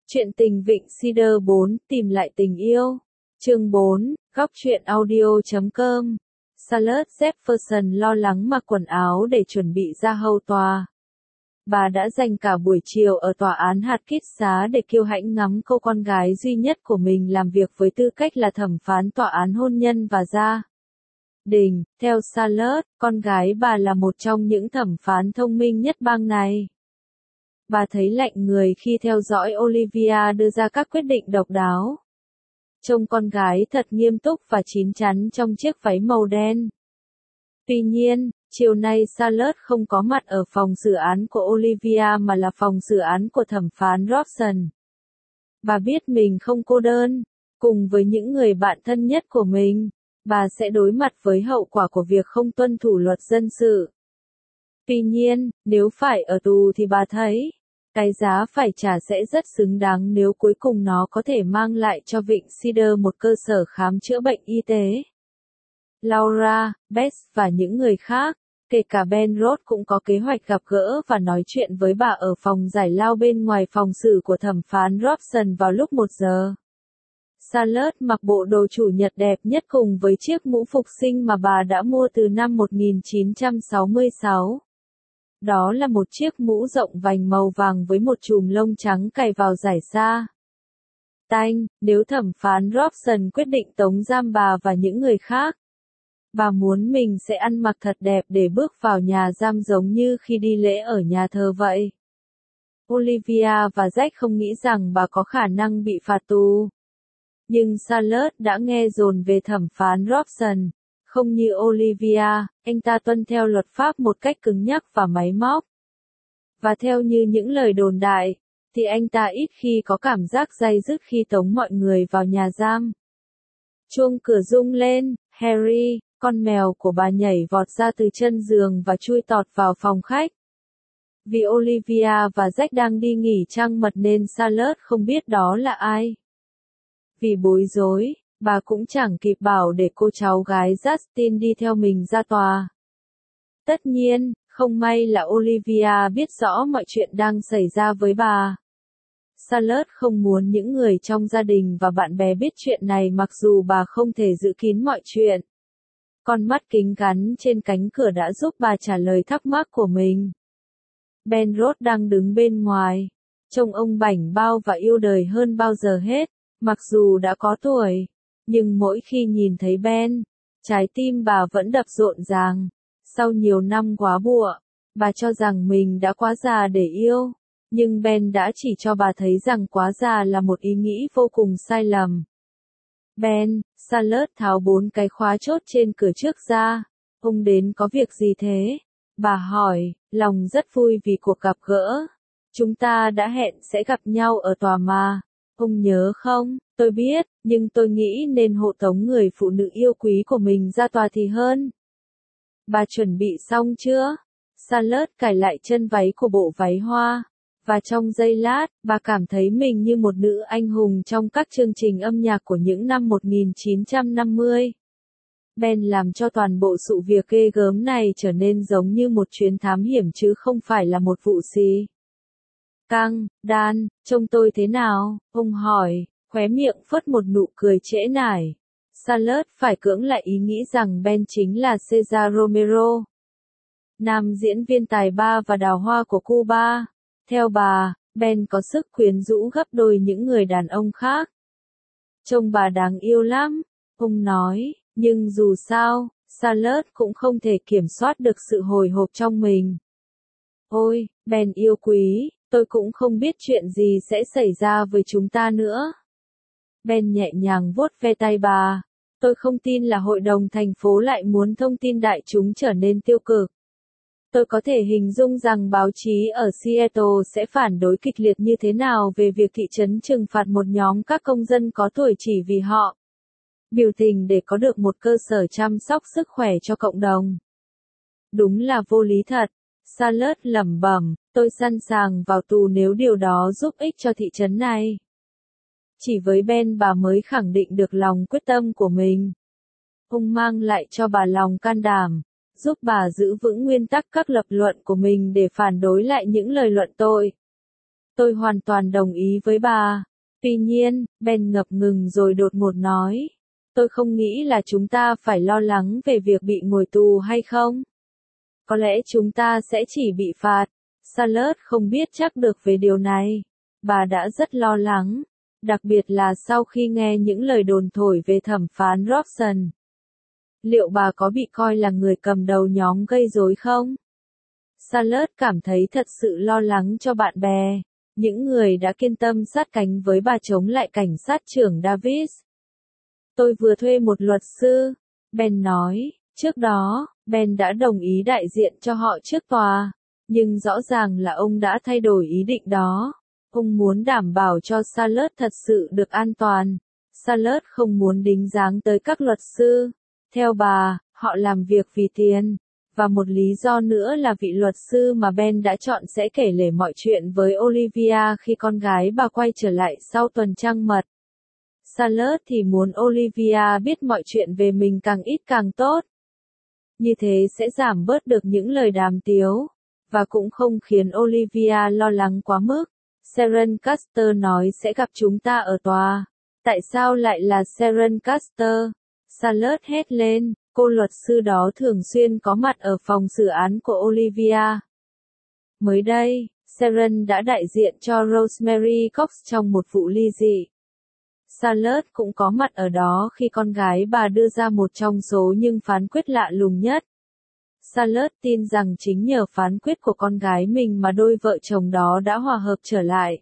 Chuyện tình Vịnh Cedar 4, tìm lại tình yêu. Chương 4, góc truyện audio.com. Charlotte Jefferson lo lắng mặc quần áo để chuẩn bị ra hầu tòa. Bà đã dành cả buổi chiều ở tòa án hạt kít xá để kiêu hãnh ngắm cô con gái duy nhất của mình làm việc với tư cách là thẩm phán tòa án hôn nhân và gia đình. Theo Charlotte, con gái bà là một trong những thẩm phán thông minh nhất bang này. Bà thấy lạnh người khi theo dõi Olivia đưa ra các quyết định độc đáo. Trông con gái thật nghiêm túc và chín chắn trong chiếc váy màu đen. Tuy nhiên, chiều nay Charlotte không có mặt ở phòng xử án của Olivia mà là phòng xử án của thẩm phán Robson. Bà biết mình không cô đơn, cùng với những người bạn thân nhất của mình, bà sẽ đối mặt với hậu quả của việc không tuân thủ luật dân sự. Tuy nhiên, nếu phải ở tù thì bà thấy, cái giá phải trả sẽ rất xứng đáng nếu cuối cùng nó có thể mang lại cho Vịnh Cedar một cơ sở khám chữa bệnh y tế. Laura, Beth và những người khác, kể cả Ben Rhodes cũng có kế hoạch gặp gỡ và nói chuyện với bà ở phòng giải lao bên ngoài phòng xử của thẩm phán Robson vào lúc 1 giờ. Charlotte mặc bộ đồ chủ nhật đẹp nhất cùng với chiếc mũ phục sinh mà bà đã mua từ năm 1966. Đó là một chiếc mũ rộng vành màu vàng với một chùm lông trắng cài vào giải xa. Tanh, nếu thẩm phán Robson quyết định tống giam bà và những người khác, bà muốn mình sẽ ăn mặc thật đẹp để bước vào nhà giam giống như khi đi lễ ở nhà thờ vậy. Olivia và Jack không nghĩ rằng bà có khả năng bị phạt tù. Nhưng Charlotte đã nghe dồn về thẩm phán Robson. Không như Olivia, anh ta tuân theo luật pháp một cách cứng nhắc và máy móc. Và theo như những lời đồn đại, thì anh ta ít khi có cảm giác day dứt khi tống mọi người vào nhà giam. Chuông cửa rung lên, Harry, con mèo của bà nhảy vọt ra từ chân giường và chui tọt vào phòng khách. Vì Olivia và Jack đang đi nghỉ trăng mật nên Charlotte không biết đó là ai. Vì bối rối, bà cũng chẳng kịp bảo để cô cháu gái Justin đi theo mình ra tòa. Tất nhiên, không may là Olivia biết rõ mọi chuyện đang xảy ra với bà. Charlotte không muốn những người trong gia đình và bạn bè biết chuyện này mặc dù bà không thể giữ kín mọi chuyện. Con mắt kính gắn trên cánh cửa đã giúp bà trả lời thắc mắc của mình. Ben Rhodes đang đứng bên ngoài, trông ông bảnh bao và yêu đời hơn bao giờ hết, mặc dù đã có tuổi. Nhưng mỗi khi nhìn thấy Ben, trái tim bà vẫn đập rộn ràng. Sau nhiều năm góa bụa, bà cho rằng mình đã quá già để yêu. Nhưng Ben đã chỉ cho bà thấy rằng quá già là một ý nghĩ vô cùng sai lầm. Ben, Charlotte tháo 4 cái khóa chốt trên cửa trước ra. Ông đến có việc gì thế? Bà hỏi, lòng rất vui vì cuộc gặp gỡ. Chúng ta đã hẹn sẽ gặp nhau ở tòa mà. Ông nhớ không? Tôi biết, nhưng tôi nghĩ nên hộ tống người phụ nữ yêu quý của mình ra tòa thì hơn. Bà chuẩn bị xong chưa? Charlotte cài lại chân váy của bộ váy hoa. Và trong giây lát, bà cảm thấy mình như một nữ anh hùng trong các chương trình âm nhạc của những năm 1950. Ben làm cho toàn bộ sự việc ghê gớm này trở nên giống như một chuyến thám hiểm chứ không phải là một vụ xì. Căng, Dan, trông tôi thế nào? Ông hỏi, khóe miệng phất một nụ cười trễ nải. Charlotte phải cưỡng lại ý nghĩ rằng Ben chính là Cesar Romero, nam diễn viên tài ba và đào hoa của Cuba. Theo bà, Ben có sức quyến rũ gấp đôi những người đàn ông khác. Trông bà đáng yêu lắm, ông nói, nhưng dù sao, Charlotte cũng không thể kiểm soát được sự hồi hộp trong mình. Ôi, Ben yêu quý, tôi cũng không biết chuyện gì sẽ xảy ra với chúng ta nữa. Ben nhẹ nhàng vuốt ve tay bà. Tôi không tin là hội đồng thành phố lại muốn thông tin đại chúng trở nên tiêu cực. Tôi có thể hình dung rằng báo chí ở Seattle sẽ phản đối kịch liệt như thế nào về việc thị trấn trừng phạt một nhóm các công dân có tuổi chỉ vì họ biểu tình để có được một cơ sở chăm sóc sức khỏe cho cộng đồng. Đúng là vô lý thật. Charlotte lẩm bẩm, tôi sẵn sàng vào tù nếu điều đó giúp ích cho thị trấn này. Chỉ với Ben bà mới khẳng định được lòng quyết tâm của mình. Ông mang lại cho bà lòng can đảm, giúp bà giữ vững nguyên tắc các lập luận của mình để phản đối lại những lời luận tội. Tôi hoàn toàn đồng ý với bà. Tuy nhiên, Ben ngập ngừng rồi đột ngột nói. Tôi không nghĩ là chúng ta phải lo lắng về việc bị ngồi tù hay không. Có lẽ chúng ta sẽ chỉ bị phạt. Charlotte không biết chắc được về điều này. Bà đã rất lo lắng, đặc biệt là sau khi nghe những lời đồn thổi về thẩm phán Robson. Liệu bà có bị coi là người cầm đầu nhóm gây rối không? Charlotte cảm thấy thật sự lo lắng cho bạn bè, những người đã kiên tâm sát cánh với bà chống lại cảnh sát trưởng Davis. Tôi vừa thuê một luật sư, Ben nói. Trước đó, Ben đã đồng ý đại diện cho họ trước tòa, nhưng rõ ràng là ông đã thay đổi ý định đó. Ông muốn đảm bảo cho Charlotte thật sự được an toàn. Charlotte không muốn đính dáng tới các luật sư. Theo bà, họ làm việc vì tiền. Và một lý do nữa là vị luật sư mà Ben đã chọn sẽ kể lể mọi chuyện với Olivia khi con gái bà quay trở lại sau tuần trăng mật. Charlotte thì muốn Olivia biết mọi chuyện về mình càng ít càng tốt. Như thế sẽ giảm bớt được những lời đàm tiếu, và cũng không khiến Olivia lo lắng quá mức. Sharon Custer nói sẽ gặp chúng ta ở tòa. Tại sao lại là Sharon Custer? Charlotte hét lên, cô luật sư đó thường xuyên có mặt ở phòng xử án của Olivia. Mới đây, Sharon đã đại diện cho Rosemary Cox trong một vụ ly dị. Charlotte cũng có mặt ở đó khi con gái bà đưa ra một trong số những phán quyết lạ lùng nhất. Charlotte tin rằng chính nhờ phán quyết của con gái mình mà đôi vợ chồng đó đã hòa hợp trở lại.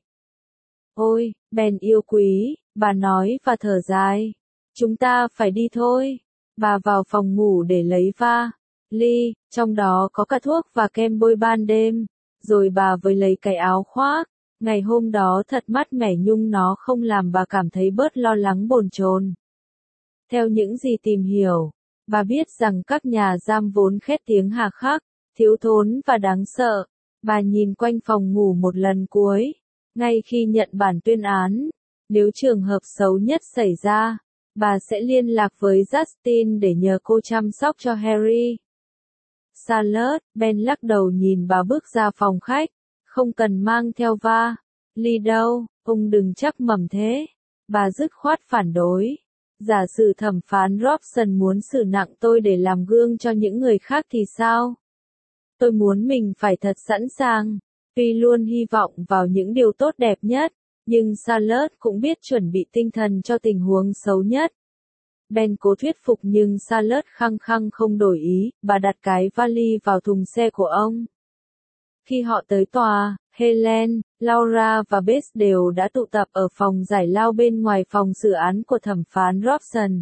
Ôi, Ben yêu quý, bà nói và thở dài. Chúng ta phải đi thôi. Bà vào phòng ngủ để lấy ly, trong đó có cả thuốc và kem bôi ban đêm. Rồi bà với lấy cái áo khoác. Ngày hôm đó thật mát mẻ nhưng nó không làm bà cảm thấy bớt lo lắng bồn chồn. Theo những gì tìm hiểu, bà biết rằng các nhà giam vốn khét tiếng hà khắc, thiếu thốn và đáng sợ. Bà nhìn quanh phòng ngủ một lần cuối, ngay khi nhận bản tuyên án. Nếu trường hợp xấu nhất xảy ra, bà sẽ liên lạc với Justin để nhờ cô chăm sóc cho Harry. Charlotte, Ben lắc đầu nhìn bà bước ra phòng khách. Không cần mang theo ly đâu, ông đừng chắc mẩm thế. Bà dứt khoát phản đối. Giả sử thẩm phán Robson muốn xử nặng tôi để làm gương cho những người khác thì sao? Tôi muốn mình phải thật sẵn sàng. Tuy luôn hy vọng vào những điều tốt đẹp nhất, nhưng Charlotte cũng biết chuẩn bị tinh thần cho tình huống xấu nhất. Ben cố thuyết phục nhưng Charlotte khăng khăng không đổi ý, bà đặt cái vali vào thùng xe của ông. Khi họ tới tòa, Helen, Laura và Bess đều đã tụ tập ở phòng giải lao bên ngoài phòng xử án của thẩm phán Robson.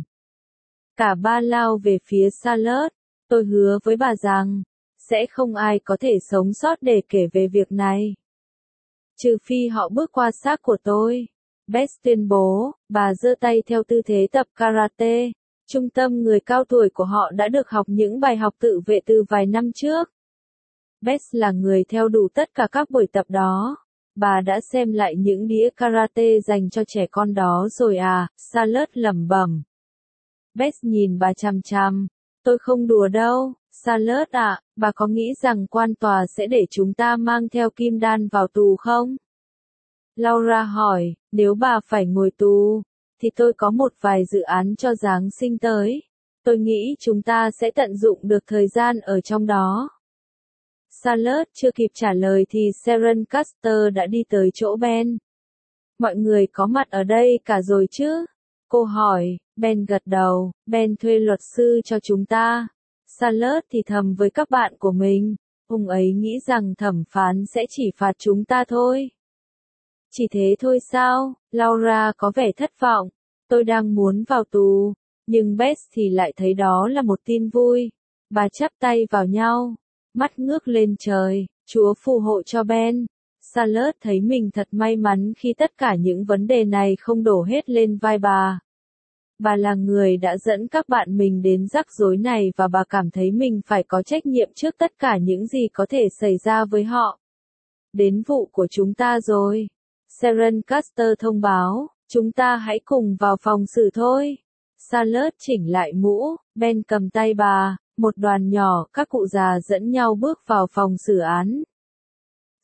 Cả ba lao về phía Charlotte. Tôi hứa với bà rằng, sẽ không ai có thể sống sót để kể về việc này. Trừ phi họ bước qua xác của tôi. Bess tuyên bố, bà giơ tay theo tư thế tập karate. Trung tâm người cao tuổi của họ đã được học những bài học tự vệ từ vài năm trước. Bess là người theo đủ tất cả các buổi tập đó. Bà đã xem lại những đĩa karate dành cho trẻ con đó rồi à, Charlotte lẩm bẩm. Bess nhìn bà chằm chằm. Tôi không đùa đâu, Charlotte ạ, bà có nghĩ rằng quan tòa sẽ để chúng ta mang theo kim đan vào tù không? Laura hỏi, nếu bà phải ngồi tù, thì tôi có một vài dự án cho Giáng sinh tới. Tôi nghĩ chúng ta sẽ tận dụng được thời gian ở trong đó. Charlotte chưa kịp trả lời thì Sharon Custer đã đi tới chỗ Ben. Mọi người có mặt ở đây cả rồi chứ? Cô hỏi. Ben gật đầu. Ben thuê luật sư cho chúng ta. Charlotte thì thầm với các bạn của mình. Ông ấy nghĩ rằng thẩm phán sẽ chỉ phạt chúng ta thôi. Chỉ thế thôi sao? Laura có vẻ thất vọng. Tôi đang muốn vào tù. Nhưng Bess thì lại thấy đó là một tin vui. Bà chắp tay vào nhau. Mắt ngước lên trời. Chúa phù hộ cho Ben. Charlotte thấy mình thật may mắn khi tất cả những vấn đề này không đổ hết lên vai bà. Bà là người đã dẫn các bạn mình đến rắc rối này và bà cảm thấy mình phải có trách nhiệm trước tất cả những gì có thể xảy ra với họ. Đến vụ của chúng ta rồi. Sharon Custer thông báo, chúng ta hãy cùng vào phòng xử thôi. Charlotte chỉnh lại mũ, Ben cầm tay bà, một đoàn nhỏ, các cụ già dẫn nhau bước vào phòng xử án.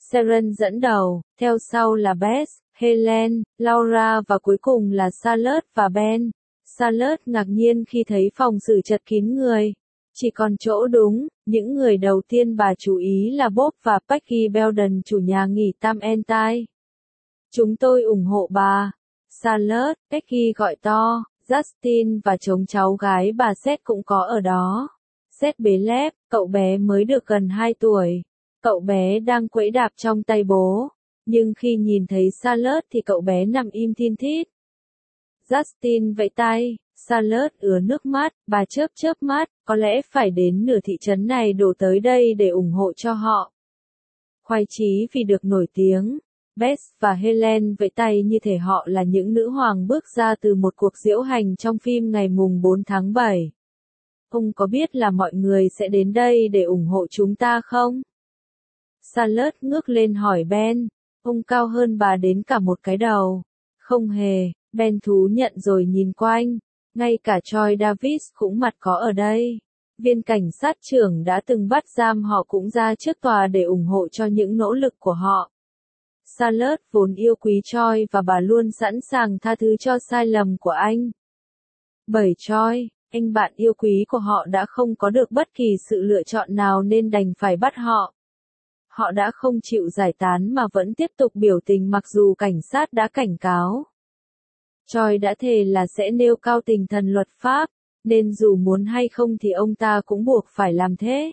Sharon dẫn đầu, theo sau là Beth, Helen, Laura và cuối cùng là Charlotte và Ben. Charlotte ngạc nhiên khi thấy phòng xử chật kín người. Chỉ còn chỗ đúng, những người đầu tiên bà chú ý là Bob và Peggy Belden, chủ nhà nghỉ Tam Entai. Chúng tôi ủng hộ bà. Charlotte, Peggy gọi to, Justin và chồng cháu gái bà Seth cũng có ở đó. Seth bế lép, cậu bé mới được gần 2 tuổi. Cậu bé đang quẫy đạp trong tay bố. Nhưng khi nhìn thấy Charlotte thì cậu bé nằm im thin thít. Justin vẫy tay, Charlotte ứa nước mắt, bà chớp mắt, có lẽ phải đến nửa thị trấn này đổ tới đây để ủng hộ cho họ. Khoái chí vì được nổi tiếng, Beth và Helen vẫy tay như thể họ là những nữ hoàng bước ra từ một cuộc diễu hành trong phim ngày mùng 4 tháng 7. Ông có biết là mọi người sẽ đến đây để ủng hộ chúng ta không? Charlotte ngước lên hỏi Ben, ông cao hơn bà đến cả một cái đầu. Không hề, Ben thú nhận rồi nhìn quanh, ngay cả Troy Davis cũng mặt có ở đây. Viên cảnh sát trưởng đã từng bắt giam họ cũng ra trước tòa để ủng hộ cho những nỗ lực của họ. Charlotte vốn yêu quý Troy và bà luôn sẵn sàng tha thứ cho sai lầm của anh. Bởi Troy, anh bạn yêu quý của họ đã không có được bất kỳ sự lựa chọn nào nên đành phải bắt họ. Họ đã không chịu giải tán mà vẫn tiếp tục biểu tình mặc dù cảnh sát đã cảnh cáo. Troy đã thề là sẽ nêu cao tinh thần luật pháp, nên dù muốn hay không thì ông ta cũng buộc phải làm thế.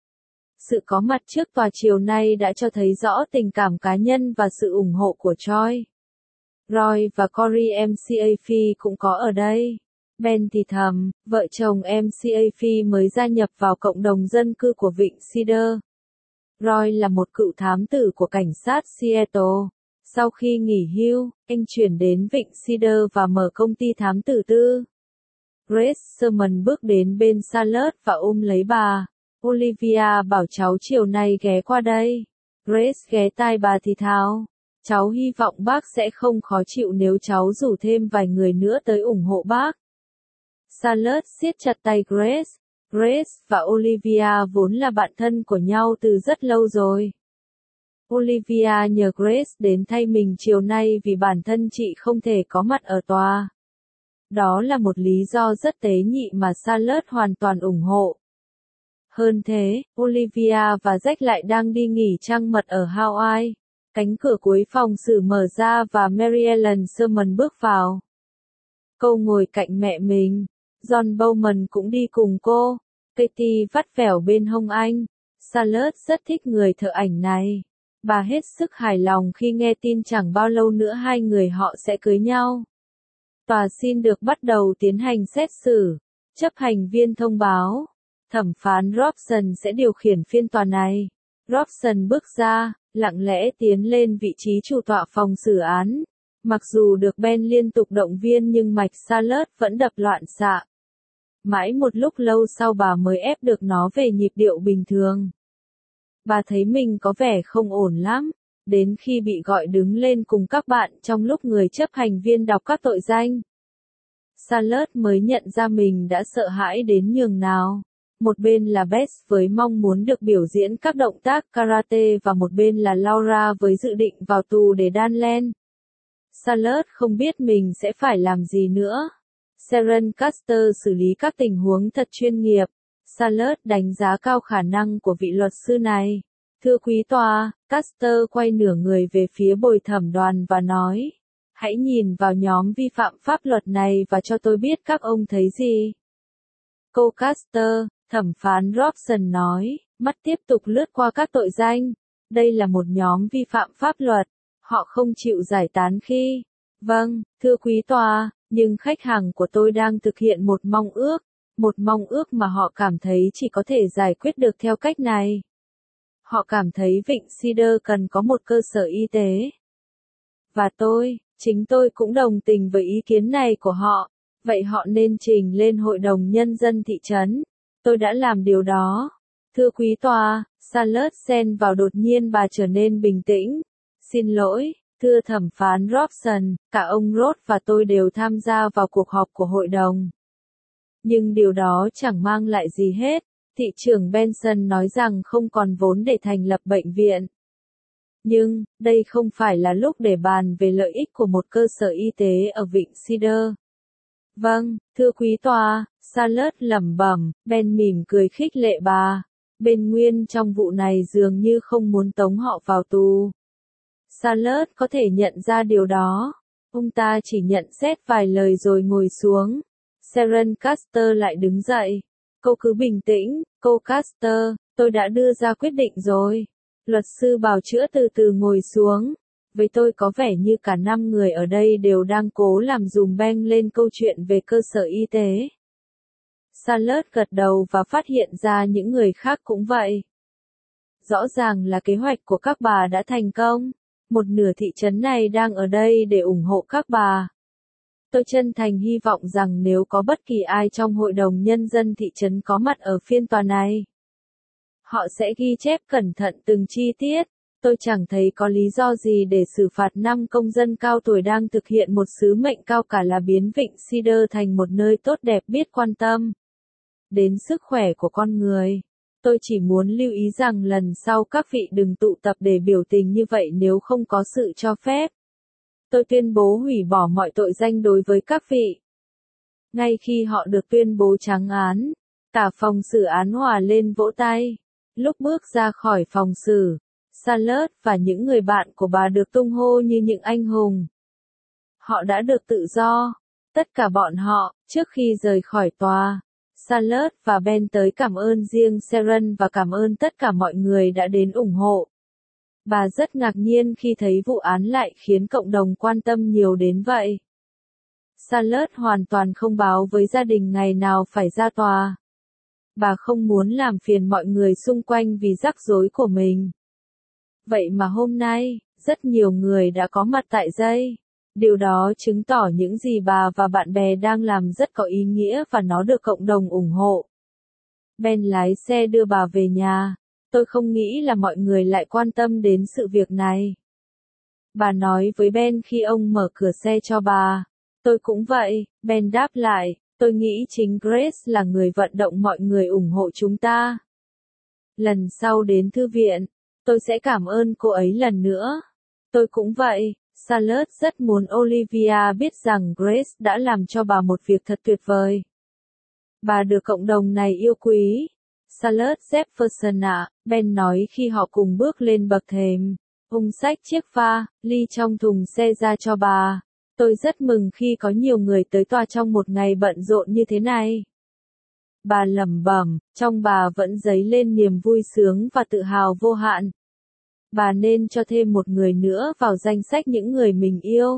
Sự có mặt trước tòa chiều nay đã cho thấy rõ tình cảm cá nhân và sự ủng hộ của Troy. Roy và Corey McAfee cũng có ở đây. Ben thì thầm, vợ chồng McAfee mới gia nhập vào cộng đồng dân cư của Vịnh Cedar. Roy là một cựu thám tử của cảnh sát Seattle. Sau khi nghỉ hưu, anh chuyển đến Vịnh Cedar và mở công ty thám tử tư. Grace Sherman bước đến bên Charlotte và ôm lấy bà. Olivia bảo cháu chiều nay ghé qua đây. Grace ghé tai bà thì thào. Cháu hy vọng bác sẽ không khó chịu nếu cháu rủ thêm vài người nữa tới ủng hộ bác. Charlotte siết chặt tay Grace. Grace và Olivia vốn là bạn thân của nhau từ rất lâu rồi. Olivia nhờ Grace đến thay mình chiều nay vì bản thân chị không thể có mặt ở tòa. Đó là một lý do rất tế nhị mà Charlotte hoàn toàn ủng hộ. Hơn thế, Olivia và Jack lại đang đi nghỉ trăng mật ở Hawaii. Cánh cửa cuối phòng xử mở ra và Mary Ellen Sherman bước vào. Cô ngồi cạnh mẹ mình. John Bowman cũng đi cùng cô. Katie vắt vẻo bên hông anh. Charlotte rất thích người thợ ảnh này. Bà hết sức hài lòng khi nghe tin chẳng bao lâu nữa hai người họ sẽ cưới nhau. Tòa xin được bắt đầu tiến hành xét xử. Chấp hành viên thông báo. Thẩm phán Robson sẽ điều khiển phiên tòa này. Robson bước ra, lặng lẽ tiến lên vị trí chủ tọa phòng xử án. Mặc dù được Ben liên tục động viên nhưng mạch Charlotte vẫn đập loạn xạ. Mãi một lúc lâu sau bà mới ép được nó về nhịp điệu bình thường. Bà thấy mình có vẻ không ổn lắm, đến khi bị gọi đứng lên cùng các bạn trong lúc người chấp hành viên đọc các tội danh. Charlotte mới nhận ra mình đã sợ hãi đến nhường nào. Một bên là Beth với mong muốn được biểu diễn các động tác karate và một bên là Laura với dự định vào tù để đan len. Charlotte không biết mình sẽ phải làm gì nữa. Sharon Caster xử lý các tình huống thật chuyên nghiệp. Charlotte đánh giá cao khả năng của vị luật sư này. Thưa quý tòa, Caster quay nửa người về phía bồi thẩm đoàn và nói. Hãy nhìn vào nhóm vi phạm pháp luật này và cho tôi biết các ông thấy gì. Cô Caster, thẩm phán Robson nói, mắt tiếp tục lướt qua các tội danh. Đây là một nhóm vi phạm pháp luật. Họ không chịu giải tán khi. Vâng, thưa quý tòa, nhưng khách hàng của tôi đang thực hiện một mong ước mà họ cảm thấy chỉ có thể giải quyết được theo cách này. Họ cảm thấy Vịnh Cedar cần có một cơ sở y tế. Và chính tôi cũng đồng tình với ý kiến này của họ. Vậy họ nên trình lên Hội đồng Nhân dân thị trấn. Tôi đã làm điều đó. Thưa quý tòa, Charlotte xen vào đột nhiên bà trở nên bình tĩnh. Xin lỗi, thưa thẩm phán Robson, cả ông Roth và tôi đều tham gia vào cuộc họp của hội đồng. Nhưng điều đó chẳng mang lại gì hết. Thị trưởng Benson nói rằng không còn vốn để thành lập bệnh viện. Nhưng, đây không phải là lúc để bàn về lợi ích của một cơ sở y tế ở Vịnh Cedar. Vâng, thưa quý tòa, Charlotte lẩm bẩm, Ben mỉm cười khích lệ bà. Bên Nguyên trong vụ này dường như không muốn tống họ vào tù. Charlotte có thể nhận ra điều đó. Ông ta chỉ nhận xét vài lời rồi ngồi xuống. Sharon Caster lại đứng dậy. Cô cứ bình tĩnh, cô Caster, tôi đã đưa ra quyết định rồi. Luật sư bào chữa từ từ ngồi xuống. Với tôi có vẻ như cả 5 người ở đây đều đang cố làm dùm beng lên câu chuyện về cơ sở y tế. Charlotte gật đầu và phát hiện ra những người khác cũng vậy. Rõ ràng là kế hoạch của các bà đã thành công. Một nửa thị trấn này đang ở đây để ủng hộ các bà. Tôi chân thành hy vọng rằng nếu có bất kỳ ai trong hội đồng nhân dân thị trấn có mặt ở phiên tòa này, họ sẽ ghi chép cẩn thận từng chi tiết. Tôi chẳng thấy có lý do gì để xử phạt 5 công dân cao tuổi đang thực hiện một sứ mệnh cao cả là biến Vịnh Cedar thành một nơi tốt đẹp biết quan tâm đến sức khỏe của con người. Tôi chỉ muốn lưu ý rằng lần sau các vị đừng tụ tập để biểu tình như vậy nếu không có sự cho phép. Tôi tuyên bố hủy bỏ mọi tội danh đối với các vị. Ngay khi họ được tuyên bố trắng án, cả phòng xử án hòa lên vỗ tay. Lúc bước ra khỏi phòng xử, Charlotte và những người bạn của bà được tung hô như những anh hùng. Họ đã được tự do. Tất cả bọn họ, trước khi rời khỏi tòa, Charlotte và Ben tới cảm ơn riêng Sharon và cảm ơn tất cả mọi người đã đến ủng hộ. Bà rất ngạc nhiên khi thấy vụ án lại khiến cộng đồng quan tâm nhiều đến vậy. Charlotte hoàn toàn không báo với gia đình ngày nào phải ra tòa. Bà không muốn làm phiền mọi người xung quanh vì rắc rối của mình. Vậy mà hôm nay, rất nhiều người đã có mặt tại đây. Điều đó chứng tỏ những gì bà và bạn bè đang làm rất có ý nghĩa và nó được cộng đồng ủng hộ. Ben lái xe đưa bà về nhà. Tôi không nghĩ là mọi người lại quan tâm đến sự việc này. Bà nói với Ben khi ông mở cửa xe cho bà. Tôi cũng vậy, Ben đáp lại. Tôi nghĩ chính Grace là người vận động mọi người ủng hộ chúng ta. Lần sau đến thư viện, tôi sẽ cảm ơn cô ấy lần nữa. Tôi cũng vậy. Charlotte rất muốn Olivia biết rằng Grace đã làm cho bà một việc thật tuyệt vời. Bà được cộng đồng này yêu quý. Charlotte Jefferson ạ, Ben nói khi họ cùng bước lên bậc thềm. Ông xách chiếc pha, ly trong thùng xe ra cho bà. Tôi rất mừng khi có nhiều người tới tòa trong một ngày bận rộn như thế này. Bà lẩm bẩm, trong bà vẫn dấy lên niềm vui sướng và tự hào vô hạn. Bà nên cho thêm một người nữa vào danh sách những người mình yêu.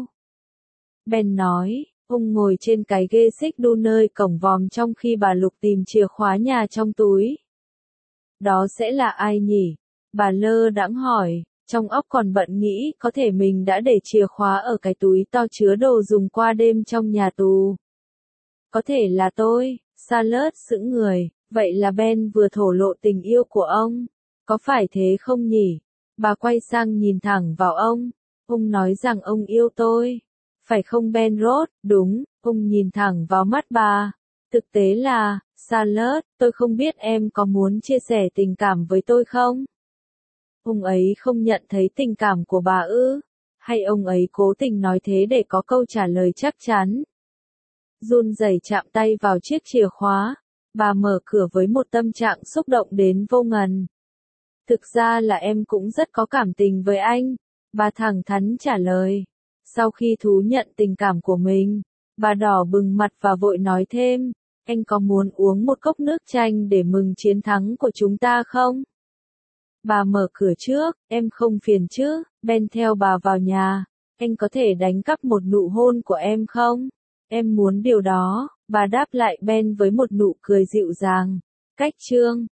Ben nói, ông ngồi trên cái ghế xích đu nơi cổng vòm trong khi bà lục tìm chìa khóa nhà trong túi. Đó sẽ là ai nhỉ? Bà lơ đãng hỏi, trong óc còn bận nghĩ có thể mình đã để chìa khóa ở cái túi to chứa đồ dùng qua đêm trong nhà tù. Có thể là tôi, Charlotte sững người, vậy là Ben vừa thổ lộ tình yêu của ông. Có phải thế không nhỉ? Bà quay sang nhìn thẳng vào ông. Ông nói rằng ông yêu tôi. Phải không Ben Rhodes? Đúng, ông nhìn thẳng vào mắt bà. Thực tế là, Charlotte, tôi không biết em có muốn chia sẻ tình cảm với tôi không? Ông ấy không nhận thấy tình cảm của bà ư? Hay ông ấy cố tình nói thế để có câu trả lời chắc chắn? Run rẩy chạm tay vào chiếc chìa khóa. Bà mở cửa với một tâm trạng xúc động đến vô ngần. Thực ra là em cũng rất có cảm tình với anh. Bà thẳng thắn trả lời. Sau khi thú nhận tình cảm của mình, bà đỏ bừng mặt và vội nói thêm. Anh có muốn uống một cốc nước chanh để mừng chiến thắng của chúng ta không? Bà mở cửa trước, em không phiền chứ? Ben theo bà vào nhà. Anh có thể đánh cắp một nụ hôn của em không? Em muốn điều đó, bà đáp lại Ben với một nụ cười dịu dàng. Cách chương